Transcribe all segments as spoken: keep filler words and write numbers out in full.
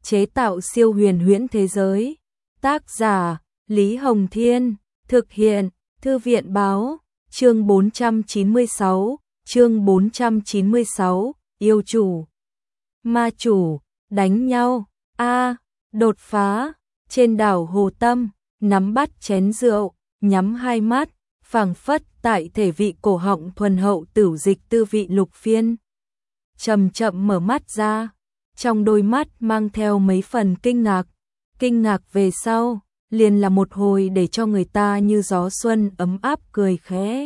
chế tạo siêu huyền huyễn thế giới. Tác giả Lý Hồng Thiên, thực hiện Thư viện Báo. Chương bốn trăm chín mươi sáu, chương bốn trăm chín mươi sáu, yêu chủ, ma chủ, đánh nhau. A, đột phá. Trên đảo Hồ Tâm, nắm bắt chén rượu, nhắm hai mắt, phảng phất tại thể vị cổ họng thuần hậu tửu dịch tư vị Lục Phiên. Chậm chậm mở mắt ra, trong đôi mắt mang theo mấy phần kinh ngạc. Kinh ngạc về sau, liền là một hồi để cho người ta như gió xuân ấm áp cười khẽ.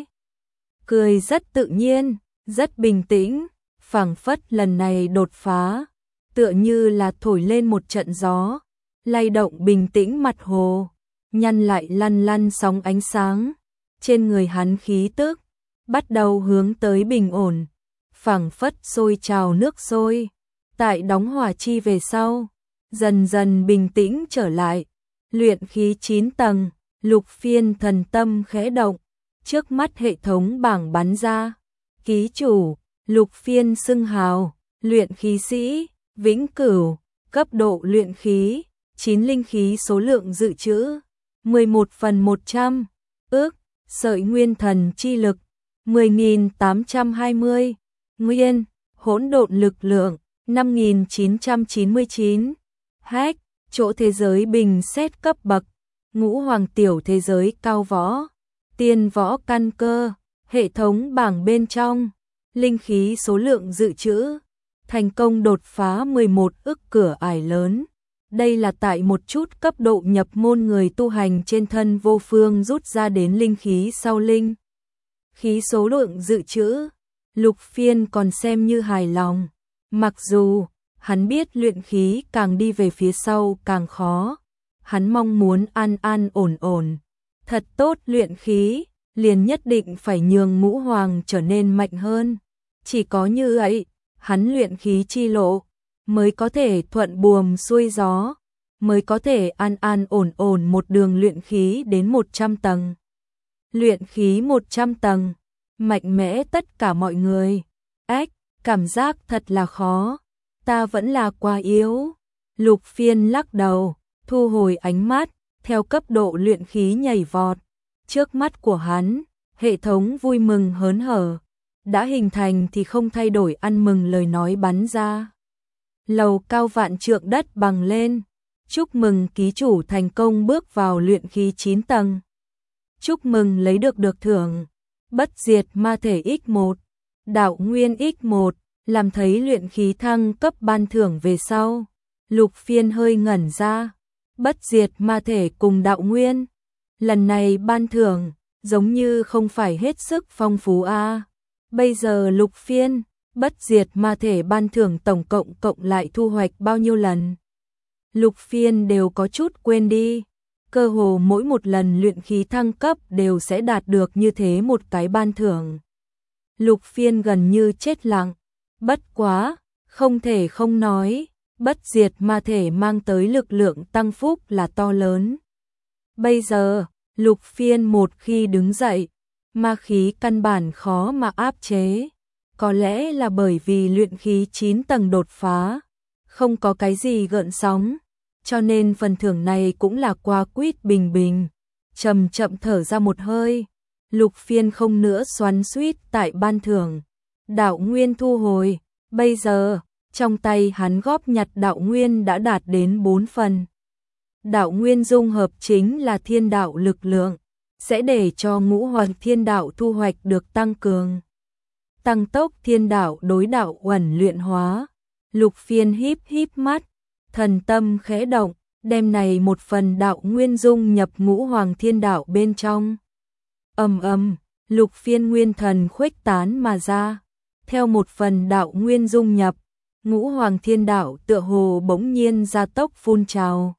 Cười rất tự nhiên, rất bình tĩnh, phảng phất lần này đột phá, tựa như là thổi lên một trận gió, lay động bình tĩnh mặt hồ, nhăn lại lăn lăn sóng ánh sáng. Trên người hắn khí tức bắt đầu hướng tới bình ổn, phảng phất sôi trào nước sôi, tại đóng hỏa chi về sau, dần dần bình tĩnh trở lại. Luyện khí chín tầng, Lục Phiên thần tâm khẽ động, trước mắt hệ thống bảng bắn ra. Ký chủ, Lục Phiên xưng hào, luyện khí sĩ, vĩnh cửu, cấp độ luyện khí, chín linh khí số lượng dự trữ, mười một phần một trăm, ước, sợi nguyên thần chi lực, mười nghìn tám trăm hai mươi, nguyên, hỗn độn lực lượng, năm nghìn chín trăm chín mươi chín, hack, chỗ thế giới bình xét cấp bậc, ngũ hoàng tiểu thế giới cao võ, tiên võ căn cơ, hệ thống bảng bên trong, linh khí số lượng dự trữ, thành công đột phá mười một ức cửa ải lớn. Đây là tại một chút cấp độ nhập môn người tu hành trên thân vô phương rút ra đến linh khí sau linh. Khí số lượng dự trữ, Lục Phiên còn xem như hài lòng. Mặc dù, hắn biết luyện khí càng đi về phía sau càng khó. Hắn mong muốn an an ổn ổn. Thật tốt luyện khí, liền nhất định phải nhường ngũ hoàng trở nên mạnh hơn. Chỉ có như vậy, hắn luyện khí chi lộ mới có thể thuận buồm xuôi gió, mới có thể an an ổn ổn một đường luyện khí đến một trăm tầng. Luyện khí một trăm tầng, mạnh mẽ tất cả mọi người. Ách, cảm giác thật là khó, ta vẫn là quá yếu. Lục Phiên lắc đầu, thu hồi ánh mắt, theo cấp độ luyện khí nhảy vọt. Trước mắt của hắn, hệ thống vui mừng hớn hở, đã hình thành thì không thay đổi ăn mừng lời nói bắn ra. Lầu cao vạn trượng đất bằng lên, chúc mừng ký chủ thành công bước vào luyện khí chín tầng. Chúc mừng lấy được được thưởng, bất diệt ma thể x một, đạo nguyên x một, làm thấy luyện khí thăng cấp ban thưởng về sau. Lục Phiên hơi ngẩn ra, bất diệt ma thể cùng đạo nguyên. Lần này ban thưởng, giống như không phải hết sức phong phú a. À. Bây giờ Lục Phiên, bất diệt ma thể ban thưởng tổng cộng cộng lại thu hoạch bao nhiêu lần. Lục Phiên đều có chút quên đi. Cơ hồ mỗi một lần luyện khí thăng cấp đều sẽ đạt được như thế một cái ban thưởng. Lục Phiên gần như chết lặng. Bất quá, không thể không nói, bất diệt ma thể mang tới lực lượng tăng phúc là to lớn. Bây giờ, Lục Phiên một khi đứng dậy, ma khí căn bản khó mà áp chế. Có lẽ là bởi vì luyện khí chín tầng đột phá, không có cái gì gợn sóng, cho nên phần thưởng này cũng là qua quýt bình bình. Chậm chậm thở ra một hơi, Lục Phiên không nữa xoắn xuýt tại ban thưởng. Đạo nguyên thu hồi, bây giờ, trong tay hắn góp nhặt đạo nguyên đã đạt đến bốn phần. Đạo nguyên dung hợp chính là thiên đạo lực lượng, sẽ để cho ngũ hoàng thiên đạo thu hoạch được tăng cường. Tăng tốc thiên đạo đối đạo uẩn luyện hóa. Lục Phiên híp híp mắt, thần tâm khẽ động, đem này một phần đạo nguyên dung nhập ngũ hoàng thiên đạo bên trong. Ầm ầm, Lục Phiên nguyên thần khuếch tán mà ra, theo một phần đạo nguyên dung nhập, ngũ hoàng thiên đạo tựa hồ bỗng nhiên gia tốc phun trào.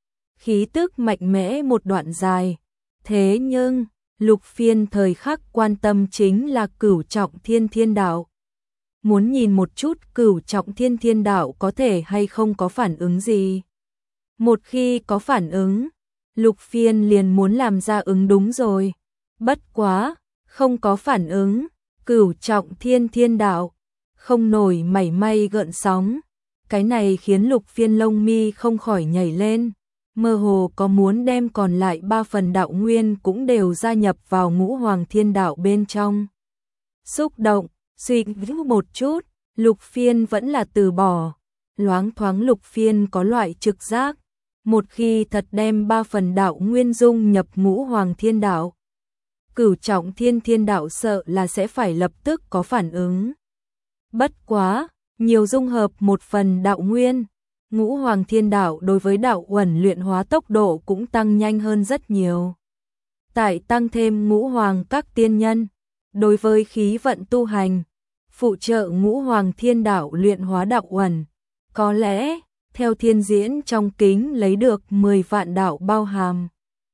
Khí tức mạnh mẽ một đoạn dài, thế nhưng Lục Phiên thời khắc quan tâm chính là cửu trọng thiên thiên đạo. Muốn nhìn một chút cửu trọng thiên thiên đạo có thể hay không có phản ứng gì. Một khi có phản ứng, Lục Phiên liền muốn làm ra ứng đúng rồi. Bất quá, không có phản ứng, cửu trọng thiên thiên đạo, không nổi mảy may gợn sóng. Cái này khiến Lục Phiên lông mi không khỏi nhảy lên, mơ hồ có muốn đem còn lại ba phần đạo nguyên cũng đều gia nhập vào Ngũ Hoàng Thiên Đạo bên trong. Xúc động, suy nghĩ một chút, Lục Phiên vẫn là từ bỏ. Loáng thoáng Lục Phiên có loại trực giác, một khi thật đem ba phần đạo nguyên dung nhập Ngũ Hoàng Thiên Đạo, Cửu Trọng Thiên Thiên Đạo sợ là sẽ phải lập tức có phản ứng. Bất quá, nhiều dung hợp một phần đạo nguyên, Ngũ Hoàng Thiên Đạo đối với đạo uẩn luyện hóa tốc độ cũng tăng nhanh hơn rất nhiều. Tại tăng thêm Ngũ Hoàng các tiên nhân, đối với khí vận tu hành, phụ trợ Ngũ Hoàng Thiên Đạo luyện hóa đạo uẩn, có lẽ theo thiên diễn trong kính lấy được mười vạn đạo bao hàm,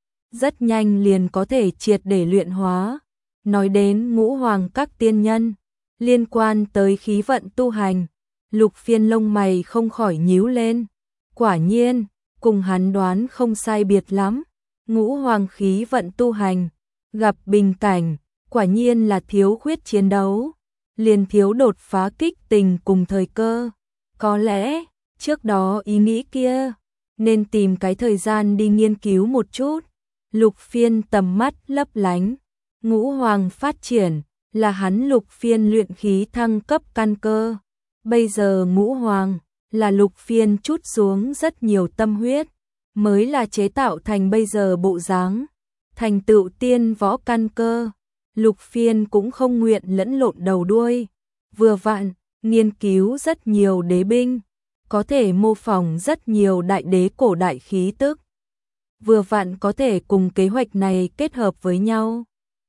rất nhanh liền có thể triệt để luyện hóa. Nói đến Ngũ Hoàng các tiên nhân, liên quan tới khí vận tu hành, Lục Phiên lông mày không khỏi nhíu lên. Quả nhiên, cùng hắn đoán không sai biệt lắm, Ngũ Hoàng khí vận tu hành, gặp bình cảnh, quả nhiên là thiếu khuyết chiến đấu, liền thiếu đột phá kích tình cùng thời cơ. Có lẽ, trước đó ý nghĩ kia, nên tìm cái thời gian đi nghiên cứu một chút. Lục Phiên tầm mắt lấp lánh, Ngũ Hoàng phát triển, là hắn Lục Phiên luyện khí thăng cấp căn cơ. Bây giờ Ngũ Hoàng, là Lục Phiên chút xuống rất nhiều tâm huyết, mới là chế tạo thành bây giờ bộ dáng, thành tựu tiên võ căn cơ. Lục Phiên cũng không nguyện lẫn lộn đầu đuôi, vừa vặn, nghiên cứu rất nhiều đế binh, có thể mô phỏng rất nhiều đại đế cổ đại khí tức. Vừa vặn có thể cùng kế hoạch này kết hợp với nhau.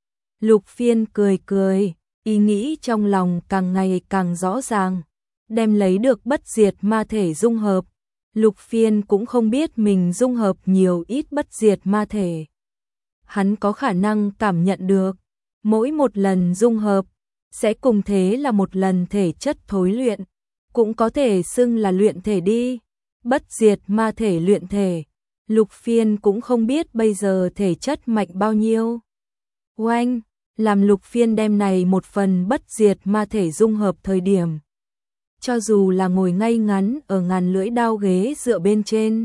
Lục Phiên cười cười, ý nghĩ trong lòng càng ngày càng rõ ràng, đem lấy được bất diệt ma thể dung hợp. Lục Phiên cũng không biết mình dung hợp nhiều ít bất diệt ma thể. Hắn có khả năng cảm nhận được, mỗi một lần dung hợp, sẽ cùng thế là một lần thể chất thối luyện, cũng có thể xưng là luyện thể đi. Bất diệt ma thể luyện thể, Lục Phiên cũng không biết bây giờ thể chất mạnh bao nhiêu. Oanh, làm Lục Phiên đem này một phần bất diệt ma thể dung hợp thời điểm, cho dù là ngồi ngay ngắn ở ngàn lưỡi đao ghế dựa bên trên,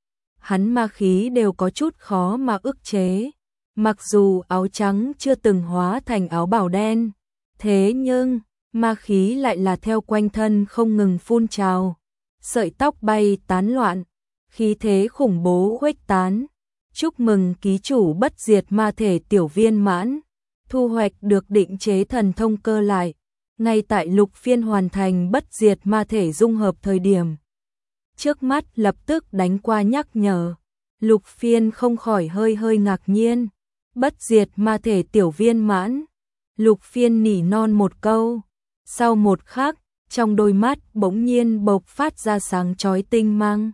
hắn ma khí đều có chút khó mà ức chế. Mặc dù áo trắng chưa từng hóa thành áo bào đen, thế nhưng ma khí lại là theo quanh thân không ngừng phun trào, sợi tóc bay tán loạn, khí thế khủng bố khuếch tán. Chúc mừng ký chủ bất diệt ma thể tiểu viên mãn, thu hoạch được định chế thần thông cơ lại. Ngay tại Lục Phiên hoàn thành bất diệt ma thể dung hợp thời điểm, trước mắt lập tức đánh qua nhắc nhở. Lục Phiên không khỏi hơi hơi ngạc nhiên. Bất diệt ma thể tiểu viên mãn, Lục Phiên nỉ non một câu, sau một khắc, trong đôi mắt bỗng nhiên bộc phát ra sáng chói tinh mang.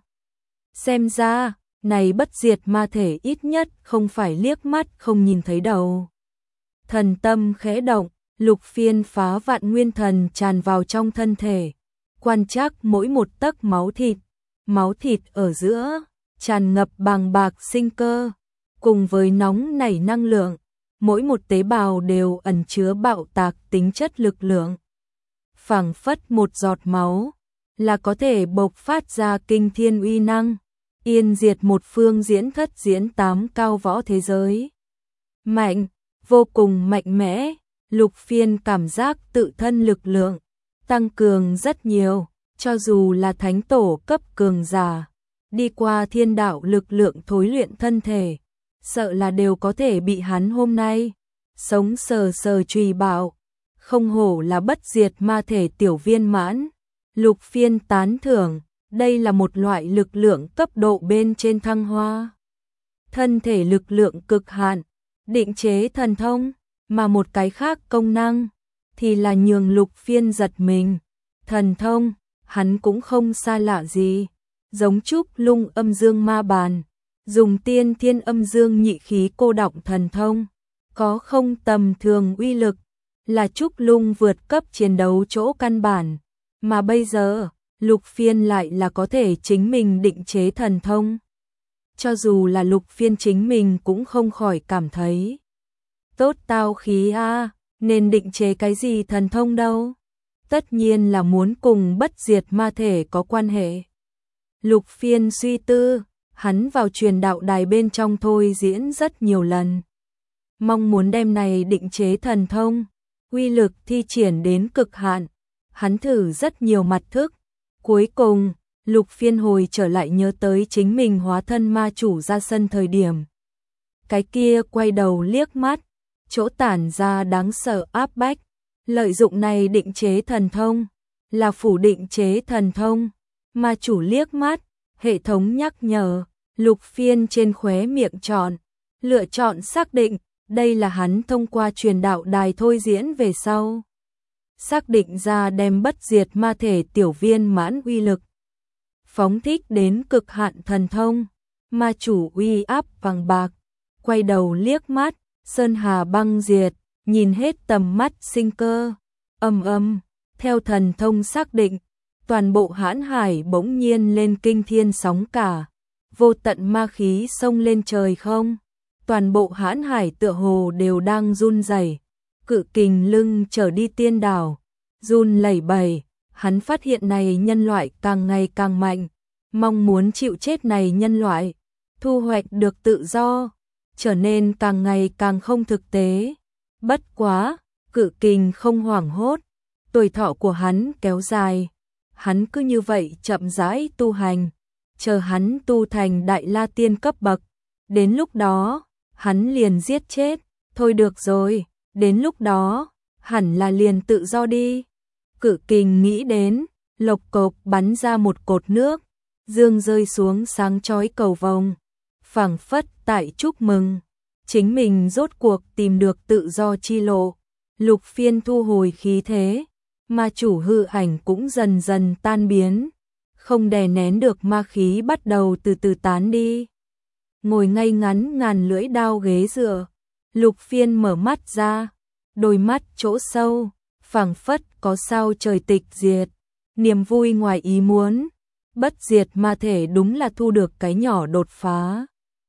Xem ra, này bất diệt ma thể ít nhất không phải liếc mắt không nhìn thấy đầu. Thần tâm khẽ động, Lục Phiên phá vạn nguyên thần tràn vào trong thân thể, quan trắc mỗi một tấc máu thịt, máu thịt ở giữa, tràn ngập bàng bạc sinh cơ, cùng với nóng nảy năng lượng, mỗi một tế bào đều ẩn chứa bạo tạc tính chất lực lượng. Phảng phất một giọt máu, là có thể bộc phát ra kinh thiên uy năng, yên diệt một phương diễn thất diễn tám cao võ thế giới. Mạnh, vô cùng mạnh mẽ, Lục Phiên cảm giác tự thân lực lượng tăng cường rất nhiều, cho dù là thánh tổ cấp cường giả, đi qua thiên đạo lực lượng thối luyện thân thể, sợ là đều có thể bị hắn hôm nay sống sờ sờ truy bạo. Không hổ là bất diệt ma thể tiểu viên mãn. Lục Phiên tán thưởng, đây là một loại lực lượng cấp độ bên trên thăng hoa. Thân thể lực lượng cực hạn, định chế thần thông, mà một cái khác công năng thì là nhường Lục Phiên giật mình. Thần thông, hắn cũng không xa lạ gì, giống Trúc Lung âm dương ma bàn, dùng tiên thiên âm dương nhị khí cô đọng thần thông, có không tầm thường uy lực, là Trúc Lung vượt cấp chiến đấu chỗ căn bản, mà bây giờ, Lục Phiên lại là có thể chính mình định chế thần thông. Cho dù là Lục Phiên chính mình cũng không khỏi cảm thấy tốt tao khí a, nên định chế cái gì thần thông đâu. tất nhiên là muốn cùng bất diệt ma thể có quan hệ. Lục Phiên suy tư, hắn vào truyền đạo đài bên trong thôi diễn rất nhiều lần. Mong muốn đem này định chế thần thông, uy lực thi triển đến cực hạn. Hắn thử rất nhiều mặt thức. Cuối cùng, Lục Phiên hồi trở lại nhớ tới chính mình hóa thân ma chủ ra sân thời điểm. Cái kia quay đầu liếc mắt, chỗ tản ra đáng sợ áp bách. Lợi dụng này định chế thần thông, là phủ định chế thần thông. Ma chủ liếc mắt, hệ thống nhắc nhở, Lục Phiên trên khóe miệng chọn, lựa chọn xác định, đây là hắn thông qua truyền đạo đài thôi diễn về sau. Xác định ra đem bất diệt ma thể tiểu viên mãn uy lực. Phóng thích đến cực hạn thần thông, ma chủ uy áp vàng bạc, quay đầu liếc mắt, sơn hà băng diệt, nhìn hết tầm mắt sinh cơ, âm âm, theo thần thông xác định, toàn bộ hãn hải bỗng nhiên lên kinh thiên sóng cả, vô tận ma khí xông lên trời không, toàn bộ hãn hải tựa hồ đều đang run rẩy, cự kình lưng trở đi tiên đảo, run lẩy bẩy, hắn phát hiện này nhân loại càng ngày càng mạnh, mong muốn chịu chết này nhân loại, thu hoạch được tự do, trở nên càng ngày càng không thực tế. Bất quá, cự kình không hoảng hốt, tuổi thọ của hắn kéo dài, hắn cứ như vậy chậm rãi tu hành, chờ hắn tu thành đại la tiên cấp bậc, đến lúc đó, hắn liền giết chết, thôi được rồi, đến lúc đó, hẳn là liền tự do đi. Cự kình nghĩ đến, lộc cộc bắn ra một cột nước, dương rơi xuống sáng chói cầu vồng, phảng phất tại chúc mừng. Chính mình rốt cuộc tìm được tự do chi lộ, Lục Phiên thu hồi khí thế, ma chủ hư ảnh cũng dần dần tan biến, không đè nén được ma khí bắt đầu từ từ tán đi. Ngồi ngay ngắn ngàn lưỡi đao ghế dựa, Lục Phiên mở mắt ra, đôi mắt chỗ sâu, phảng phất có sao trời tịch diệt, niềm vui ngoài ý muốn, bất diệt ma thể đúng là thu được cái nhỏ đột phá.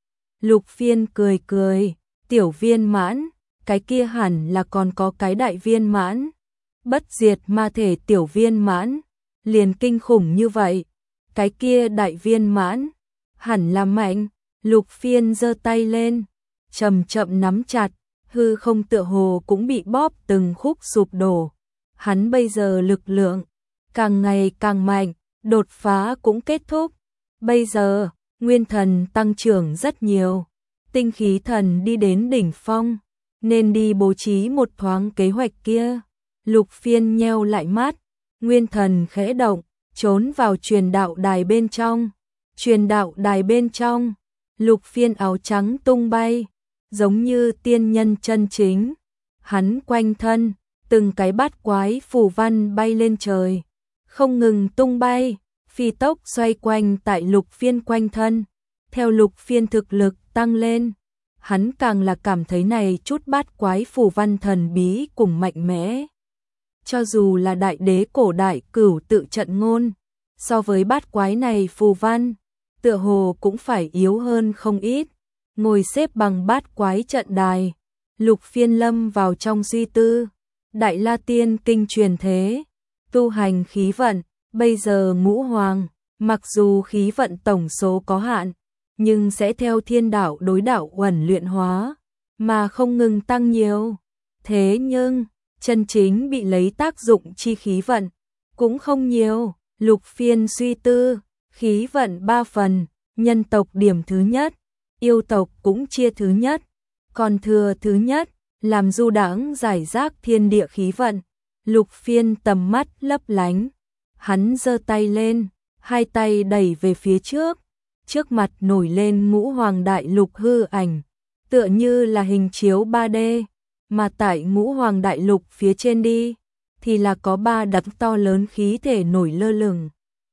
Lục Phiên cười cười, tiểu viên mãn, cái kia hẳn là còn có cái đại viên mãn. Bất diệt ma thể tiểu viên mãn, liền kinh khủng như vậy. Cái kia đại viên mãn, hẳn là mạnh. Lục Phiên giơ tay lên, chậm chậm nắm chặt, hư không tựa hồ cũng bị bóp từng khúc sụp đổ. Hắn bây giờ lực lượng, càng ngày càng mạnh, đột phá cũng kết thúc. Bây giờ, nguyên thần tăng trưởng rất nhiều, tinh khí thần đi đến đỉnh phong, nên đi bố trí một thoáng kế hoạch kia. Lục Phiên nheo lại mắt, nguyên thần khẽ động, trốn vào truyền đạo đài bên trong. Truyền đạo đài bên trong, Lục Phiên áo trắng tung bay, giống như tiên nhân chân chính. Hắn quanh thân, từng cái bát quái phù văn bay lên trời, không ngừng tung bay, phi tốc xoay quanh tại Lục Phiên quanh thân. Theo Lục Phiên thực lực tăng lên, hắn càng là cảm thấy này chút bát quái phù văn thần bí cùng mạnh mẽ. Cho dù là đại đế cổ đại cửu tự trận ngôn, so với bát quái này phù văn, tựa hồ cũng phải yếu hơn không ít. Ngồi xếp bằng bát quái trận đài, Lục Phiên lâm vào trong suy tư. Đại La Tiên kinh truyền thế, tu hành khí vận, bây giờ ngũ hoàng, mặc dù khí vận tổng số có hạn, nhưng sẽ theo thiên đạo đối đạo uẩn luyện hóa, mà không ngừng tăng nhiều. Thế nhưng, chân chính bị lấy tác dụng chi khí vận, cũng không nhiều. Lục Phiên suy tư, khí vận ba phần, nhân tộc điểm thứ nhất, yêu tộc cũng chia thứ nhất, còn thừa thứ nhất, làm du đãng giải rác thiên địa khí vận. Lục Phiên tầm mắt lấp lánh, hắn giơ tay lên, hai tay đẩy về phía trước, trước mặt nổi lên ngũ hoàng đại lục hư ảnh, tựa như là hình chiếu ba D, mà tại ngũ hoàng đại lục phía trên đi, thì là có ba đám to lớn khí thể nổi lơ lửng.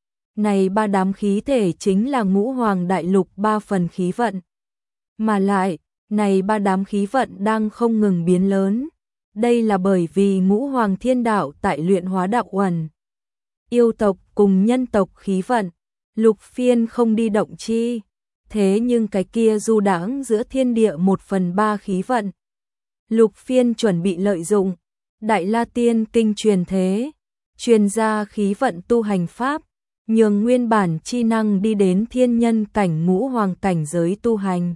Này ba đám khí thể chính là ngũ hoàng đại lục ba phần khí vận. Mà lại, này ba đám khí vận đang không ngừng biến lớn. Đây là bởi vì ngũ hoàng thiên đạo tại luyện hóa đạo uẩn. Yêu tộc cùng nhân tộc khí vận, Lục Phiên không đi động chi. Thế nhưng cái kia du đãng giữa thiên địa một phần ba khí vận. Lục Phiên chuẩn bị lợi dụng. Đại La Tiên kinh truyền thế, truyền ra khí vận tu hành pháp, nhường nguyên bản chi năng đi đến thiên nhân cảnh ngũ hoàng cảnh giới tu hành.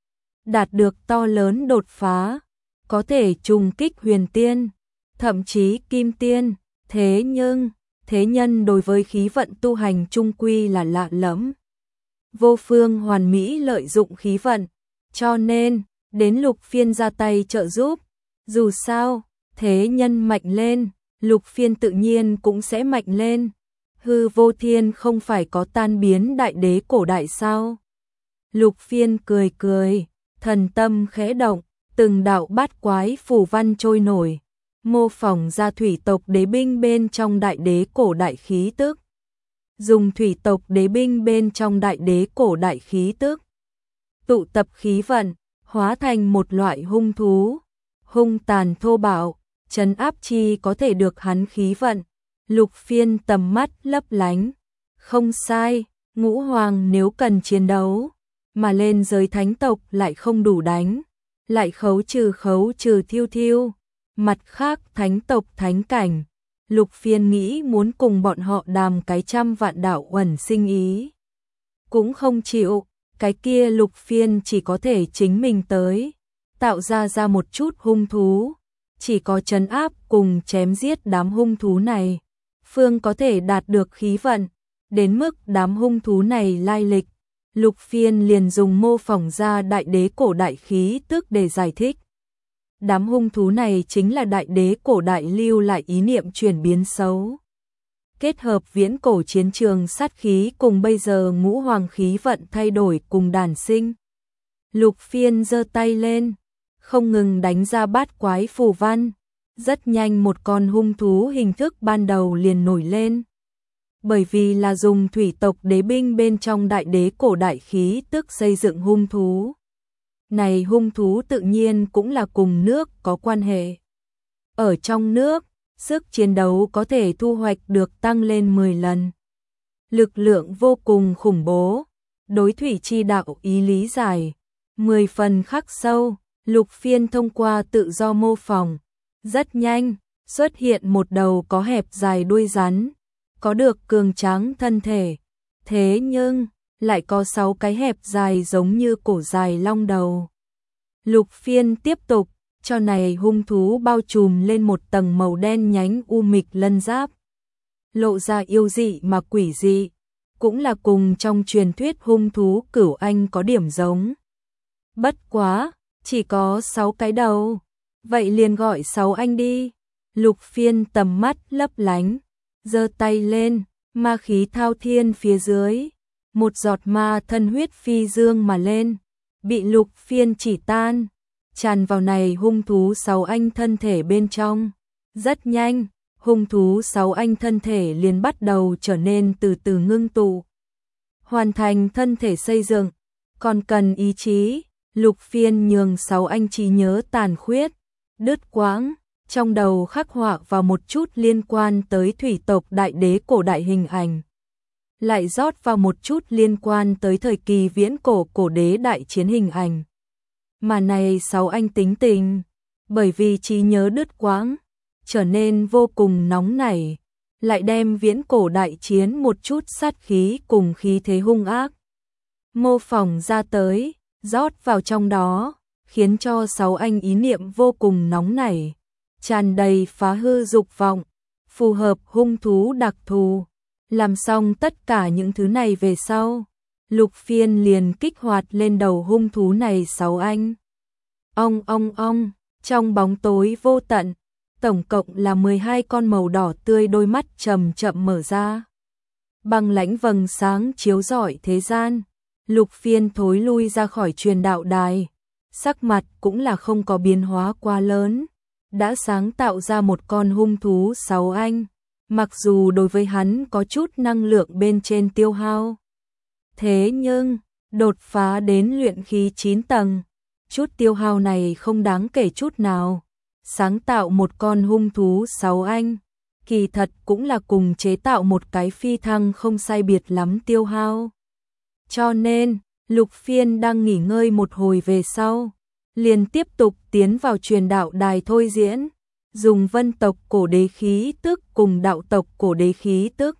Đạt được to lớn đột phá, có thể trùng kích huyền tiên, thậm chí kim tiên, thế nhưng, thế nhân đối với khí vận tu hành chung quy là lạ lẫm. Vô phương hoàn mỹ lợi dụng khí vận, cho nên, đến Lục Phiên ra tay trợ giúp. Dù sao, thế nhân mạnh lên, Lục Phiên tự nhiên cũng sẽ mạnh lên. Hư Vô Thiên không phải có tan biến đại đế cổ đại sao? Lục Phiên cười cười, thần tâm khẽ động, từng đạo bát quái phù văn trôi nổi, mô phỏng ra thủy tộc đế binh bên trong đại đế cổ đại khí tức. Dùng thủy tộc đế binh bên trong đại đế cổ đại khí tức, tụ tập khí vận, hóa thành một loại hung thú, hung tàn thô bạo, trấn áp chi có thể được hắn khí vận. Lục Phiên tầm mắt lấp lánh, không sai, ngũ hoàng nếu cần chiến đấu, mà lên giới thánh tộc lại không đủ đánh, lại khấu trừ khấu trừ thiêu thiêu, mặt khác thánh tộc thánh cảnh, Lục Phiên nghĩ muốn cùng bọn họ đàm cái trăm vạn đạo uẩn sinh ý. Cũng không chịu, cái kia Lục Phiên chỉ có thể chính mình tới, tạo ra ra một chút hung thú, chỉ có trấn áp cùng chém giết đám hung thú này, Phương có thể đạt được khí vận, đến mức đám hung thú này lai lịch. Lục Phiên liền dùng mô phỏng ra đại đế cổ đại khí tức để giải thích. Đám hung thú này chính là đại đế cổ đại lưu lại ý niệm chuyển biến xấu. Kết hợp viễn cổ chiến trường sát khí cùng bây giờ ngũ hoàng khí vận thay đổi cùng đàn sinh. Lục Phiên giơ tay lên, không ngừng đánh ra bát quái phù văn. Rất nhanh một con hung thú hình thức ban đầu liền nổi lên. Bởi vì là dùng thủy tộc đế binh bên trong đại đế cổ đại khí tức xây dựng hung thú. Này hung thú tự nhiên cũng là cùng nước có quan hệ. Ở trong nước, sức chiến đấu có thể thu hoạch được tăng lên mười lần. Lực lượng vô cùng khủng bố, đối thủy chi đạo ý lý giải, mười phần khắc sâu. Lục Phiên thông qua tự do mô phỏng, rất nhanh, xuất hiện một đầu có hẹp dài đuôi rắn, có được cường tráng thân thể, thế nhưng, lại có sáu cái hẹp dài giống như cổ dài long đầu. Lục Phiên tiếp tục, cho này hung thú bao trùm lên một tầng màu đen nhánh u mịch lân giáp. Lộ ra yêu dị mà quỷ dị, cũng là cùng trong truyền thuyết hung thú Cửu Anh có điểm giống. Bất quá, chỉ có sáu cái đầu. Vậy liền gọi sáu anh đi. Lục Phiên tầm mắt lấp lánh, giơ tay lên, ma khí thao thiên phía dưới, một giọt ma thân huyết phi dương mà lên, bị Lục Phiên chỉ tan, tràn vào này hung thú sáu anh thân thể bên trong. Rất nhanh, hung thú sáu anh thân thể liền bắt đầu trở nên từ từ ngưng tụ, hoàn thành thân thể xây dựng, còn cần ý chí. Lục Phiên nhường sáu anh trí nhớ tàn khuyết, đứt quãng, trong đầu khắc họa vào một chút liên quan tới thủy tộc đại đế cổ đại hình ảnh. Lại rót vào một chút liên quan tới thời kỳ viễn cổ cổ đế đại chiến hình ảnh. Mà này sáu anh tính tình, bởi vì trí nhớ đứt quãng, trở nên vô cùng nóng nảy, lại đem viễn cổ đại chiến một chút sát khí cùng khí thế hung ác mô phỏng ra tới, rót vào trong đó, khiến cho sáu anh ý niệm vô cùng nóng nảy, tràn đầy phá hư dục vọng, phù hợp hung thú đặc thù. Làm xong tất cả những thứ này về sau, Lục Phiên liền kích hoạt lên đầu hung thú này sáu anh. Ong ong ong, trong bóng tối vô tận, tổng cộng là mười hai con màu đỏ tươi đôi mắt chậm chậm mở ra. Băng lãnh vầng sáng chiếu rọi thế gian. Lục Phiên thối lui ra khỏi truyền đạo đài, sắc mặt cũng là không có biến hóa quá lớn, đã sáng tạo ra một con hung thú sáu anh, mặc dù đối với hắn có chút năng lượng bên trên tiêu hao. Thế nhưng, đột phá đến luyện khí chín tầng, chút tiêu hao này không đáng kể chút nào. Sáng tạo một con hung thú sáu anh, kỳ thật cũng là cùng chế tạo một cái phi thăng không sai biệt lắm tiêu hao. Cho nên, Lục Phiên đang nghỉ ngơi một hồi về sau, liền tiếp tục tiến vào truyền đạo đài thôi diễn. dùng vân tộc cổ đế khí tức cùng đạo tộc cổ đế khí tức,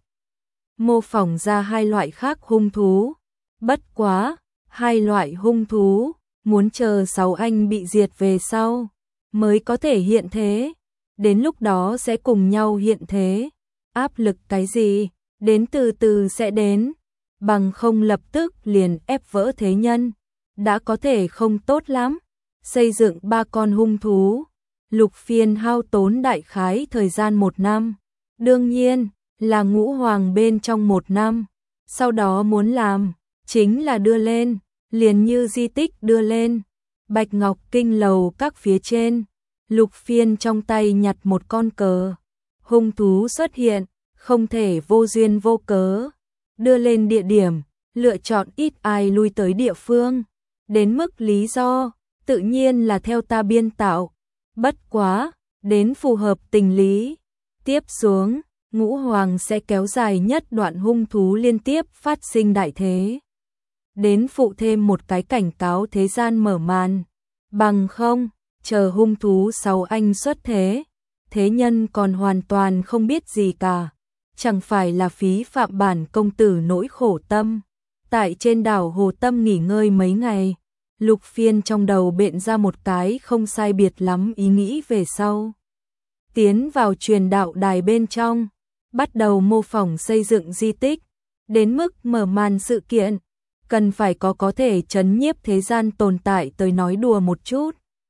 mô phỏng ra hai loại khác hung thú. Bất quá, hai loại hung thú, muốn chờ sáu anh bị diệt về sau, mới có thể hiện thế. Đến lúc đó sẽ cùng nhau hiện thế. Áp lực cái gì, đến từ từ sẽ đến, bằng không lập tức liền ép vỡ thế nhân, đã có thể không tốt lắm. Xây dựng ba con hung thú, Lục Phiên hao tốn đại khái thời gian một năm, đương nhiên là ngũ hoàng bên trong một năm, sau đó muốn làm, chính là đưa lên, liền như di tích đưa lên, Bạch Ngọc Kinh lầu các phía trên, Lục Phiên trong tay nhặt một con cờ, hung thú xuất hiện, không thể vô duyên vô cớ, đưa lên địa điểm, lựa chọn ít ai lui tới địa phương, đến mức lý do, tự nhiên là theo ta biên tạo, bất quá, đến phù hợp tình lý. Tiếp xuống, ngũ hoàng sẽ kéo dài nhất đoạn hung thú liên tiếp phát sinh đại thế. Đến phụ thêm một cái cảnh cáo thế gian mở màn, bằng không, chờ hung thú sáu anh xuất thế, thế nhân còn hoàn toàn không biết gì cả, chẳng phải là phí phạm bản công tử nỗi khổ tâm. Tại trên đảo Hồ Tâm nghỉ ngơi mấy ngày, Lục Phiên trong đầu bện ra một cái không sai biệt lắm ý nghĩ về sau. Tiến vào truyền đạo đài bên trong, bắt đầu mô phỏng xây dựng di tích, đến mức mở màn sự kiện, cần phải có có thể trấn nhiếp thế gian tồn tại tới nói đùa một chút.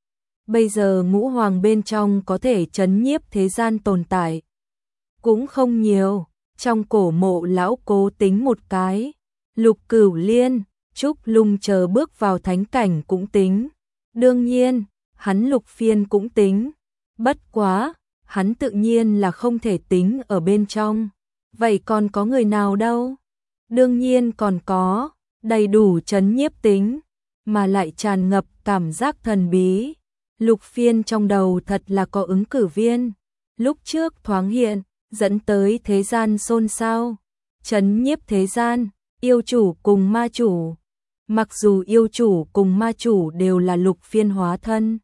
Bây giờ ngũ hoàng bên trong có thể trấn nhiếp thế gian tồn tại cũng không nhiều, trong cổ mộ lão cố tính một cái, Lục Cửu Liên, Trúc Lung chờ bước vào thánh cảnh cũng tính. Đương nhiên, hắn Lục Phiên cũng tính. Bất quá, hắn tự nhiên là không thể tính ở bên trong. Vậy còn có người nào đâu? Đương nhiên còn có, đầy đủ trấn nhiếp tính, mà lại tràn ngập cảm giác thần bí. Lục Phiên trong đầu thật là có ứng cử viên. Lúc trước thoáng hiện, dẫn tới thế gian xôn xao. Trấn nhiếp thế gian, yêu chủ cùng ma chủ. Mặc dù yêu chủ cùng ma chủ đều là Lục Phiên hóa thân.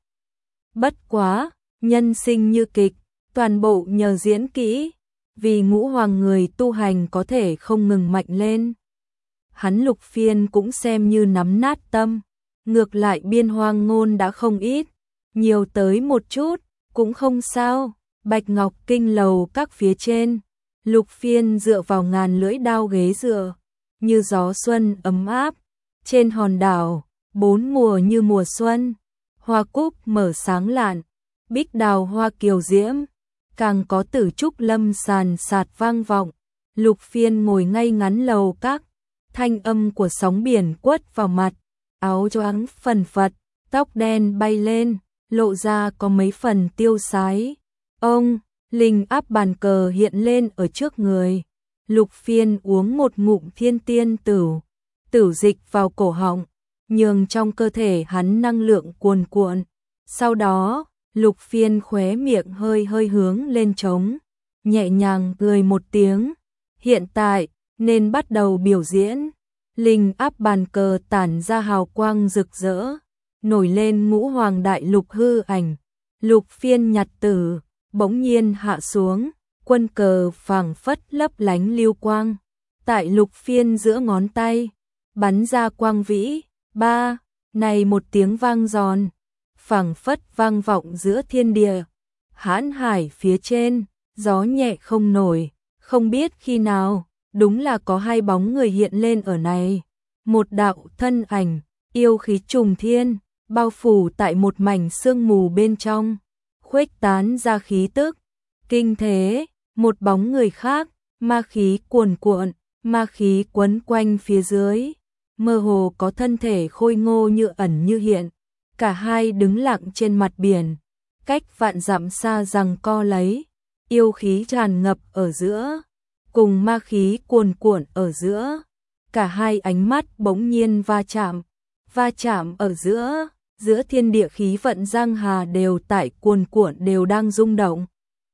Bất quá, nhân sinh như kịch, toàn bộ nhờ diễn kỹ, vì ngũ hoàng người tu hành có thể không ngừng mạnh lên. Hắn Lục Phiên cũng xem như nắm nát tâm, ngược lại biên hoang ngôn đã không ít, nhiều tới một chút, cũng không sao. Bạch Ngọc Kinh lầu các phía trên, Lục Phiên dựa vào ngàn lưỡi đao ghế dựa, như gió xuân ấm áp. Trên hòn đảo, bốn mùa như mùa xuân, hoa cúc mở sáng lạn, bích đào hoa kiều diễm, càng có tử trúc lâm sàn sạt vang vọng. Lục Phiên ngồi ngay ngắn lầu các, thanh âm của sóng biển quất vào mặt, áo choàng phần phật, tóc đen bay lên, lộ ra có mấy phần tiêu sái. Ông, linh áp bàn cờ hiện lên ở trước người. Lục Phiên uống một ngụm thiên tiên tửu, tửu dịch vào cổ họng, nhường trong cơ thể hắn năng lượng cuồn cuộn. Sau đó, Lục Phiên khóe miệng hơi hơi hướng lên trống, nhẹ nhàng cười một tiếng. Hiện tại, nên bắt đầu biểu diễn. Linh áp bàn cờ tản ra hào quang rực rỡ, nổi lên ngũ hoàng đại lục hư ảnh. Lục Phiên nhặt tử, bỗng nhiên hạ xuống, quân cờ phảng phất lấp lánh lưu quang. Tại Lục Phiên giữa ngón tay, bắn ra quang vĩ, ba, này một tiếng vang giòn, phảng phất vang vọng giữa thiên địa. Hãn hải phía trên, gió nhẹ không nổi, không biết khi nào, đúng là có hai bóng người hiện lên ở này. Một đạo thân ảnh, yêu khí trùng thiên, bao phủ tại một mảnh sương mù bên trong, khuếch tán ra khí tức kinh thế. Một bóng người khác, ma khí cuồn cuộn, ma khí quấn quanh phía dưới, mơ hồ có thân thể khôi ngô như ẩn như hiện. Cả hai đứng lặng trên mặt biển, cách vạn dặm xa giằng co lấy, yêu khí tràn ngập ở giữa, cùng ma khí cuồn cuộn ở giữa. Cả hai ánh mắt bỗng nhiên va chạm, va chạm ở giữa, giữa thiên địa khí vận giang hà đều tại cuồn cuộn đều đang rung động.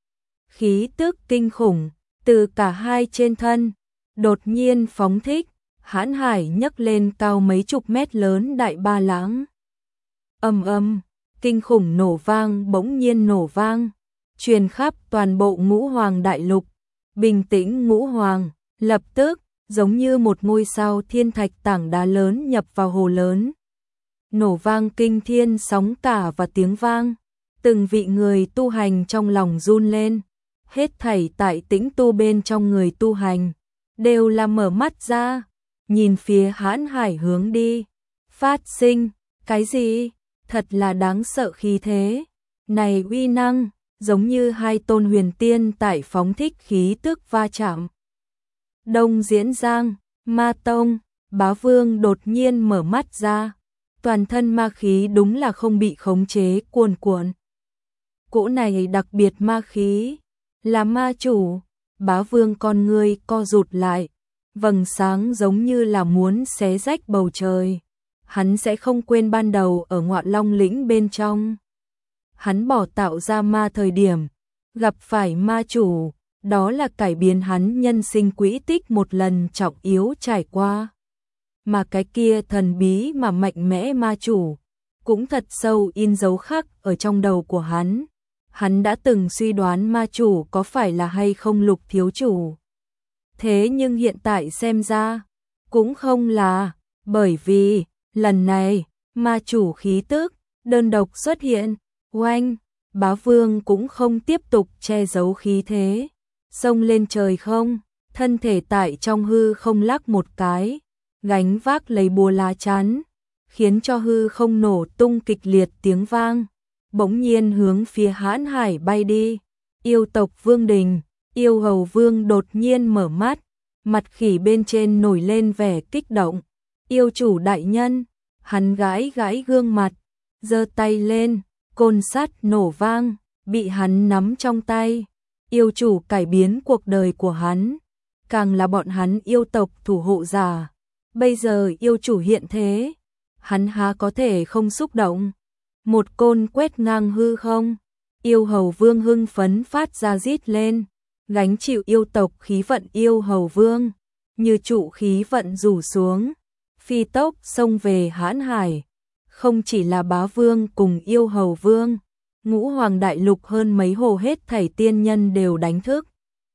Khí tức kinh khủng, từ cả hai trên thân, đột nhiên phóng thích, hãn hải nhấc lên cao mấy chục mét lớn đại ba lãng. Ầm ầm, kinh khủng nổ vang bỗng nhiên nổ vang, truyền khắp toàn bộ Ngũ Hoàng đại lục. Bình tĩnh Ngũ Hoàng, lập tức, giống như một ngôi sao thiên thạch tảng đá lớn nhập vào hồ lớn. Nổ vang kinh thiên sóng cả và tiếng vang, từng vị người tu hành trong lòng run lên, hết thảy tại tĩnh tu bên trong người tu hành, đều là mở mắt ra, nhìn phía Hãn Hải hướng đi, phát sinh, cái gì? Thật là đáng sợ khí thế, này uy năng, giống như hai tôn huyền tiên tại phóng thích khí tức va chạm. Đông Diễn Giang, Ma Tông, Bá Vương đột nhiên mở mắt ra, toàn thân ma khí đúng là không bị khống chế cuồn cuộn. Cỗ này đặc biệt ma khí, là ma chủ. Bá Vương con ngươi co rụt lại, vầng sáng giống như là muốn xé rách bầu trời. Hắn sẽ không quên ban đầu ở Ngọa Long lĩnh bên trong. Hắn bỏ tạo ra ma thời điểm, gặp phải ma chủ, đó là cải biến hắn nhân sinh quỹ tích một lần trọng yếu trải qua. Mà cái kia thần bí mà mạnh mẽ ma chủ, cũng thật sâu in dấu khắc ở trong đầu của hắn. Hắn đã từng suy đoán ma chủ có phải là hay không Lục thiếu chủ. Thế nhưng hiện tại xem ra, cũng không là, bởi vì, lần này, ma chủ khí tức, đơn độc xuất hiện, oanh, Bá Vương cũng không tiếp tục che giấu khí thế. Xông lên trời không, thân thể tại trong hư không lắc một cái, gánh vác lấy búa lá chắn, khiến cho hư không nổ tung kịch liệt tiếng vang, bỗng nhiên hướng phía Hãn Hải bay đi. Yêu tộc Vương Đình, Yêu Hầu Vương đột nhiên mở mắt, mặt khỉ bên trên nổi lên vẻ kích động. Yêu chủ đại nhân, hắn gãi gãi gương mặt, giơ tay lên, côn sắt nổ vang, bị hắn nắm trong tay. Yêu chủ cải biến cuộc đời của hắn, càng là bọn hắn yêu tộc thủ hộ giả. Bây giờ yêu chủ hiện thế, hắn há có thể không xúc động. Một côn quét ngang hư không, Yêu Hầu Vương hưng phấn phát ra rít lên, gánh chịu yêu tộc khí vận. Yêu Hầu Vương như trụ khí vận rủ xuống, phi tốc xông về Hãn Hải. Không chỉ là Bá Vương cùng Yêu Hầu Vương, Ngũ Hoàng đại lục hơn mấy hồ hết thảy tiên nhân đều đánh thức.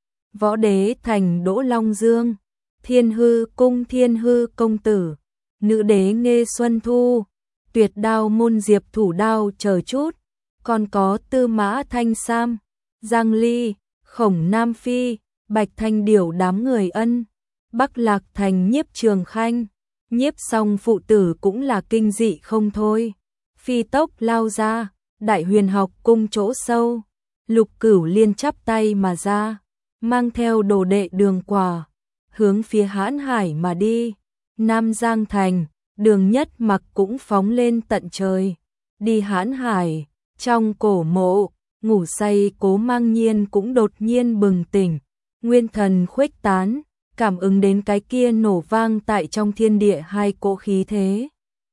Võ Đế thành Đỗ Long Dương, Thiên Hư cung Thiên Hư công tử, Nữ Đế Nghê Xuân Thu, Tuyệt Đao môn Diệp Thủ Đao chờ chút, còn có Tư Mã Thanh Sam, Giang Ly, Khổng Nam Phi, Bạch Thanh Điểu đám người ân, Bắc Lạc thành Nhiếp Trường Khanh, Nhiếp Song phụ tử cũng là kinh dị không thôi, phi tốc lao ra. Đại Huyền học cung chỗ sâu, Lục Cửu Liên chắp tay mà ra, mang theo đồ đệ Đường Quả, hướng phía Hãn Hải mà đi. Nam Giang thành, Đường Nhất Mặc cũng phóng lên tận trời, đi Hãn Hải. Trong cổ mộ, ngủ say Cố Mang Nhiên cũng đột nhiên bừng tỉnh, nguyên thần khuếch tán, cảm ứng đến cái kia nổ vang tại trong thiên địa hai cỗ khí thế.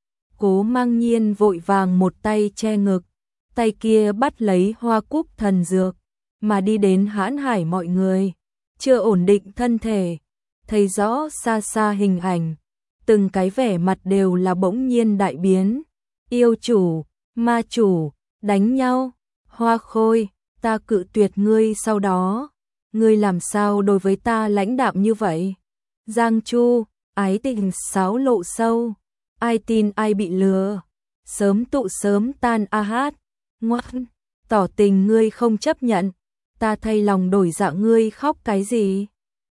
Cố Mang Nhiên vội vàng một tay che ngực, tay kia bắt lấy hoa cúc thần dược, mà đi đến Hãn Hải. Mọi người chưa ổn định thân thể, thấy rõ xa xa hình ảnh, từng cái vẻ mặt đều là bỗng nhiên đại biến. Yêu chủ, ma chủ, đánh nhau. Hoa Khôi, ta cự tuyệt ngươi, sau đó ngươi làm sao đối với ta lãnh đạm như vậy? Giang Chu, ái tình xáo lộ sâu, ai tin ai bị lừa, sớm tụ sớm tan. A Hát, ngoan, tỏ tình ngươi không chấp nhận, ta thay lòng đổi dạ, ngươi khóc cái gì?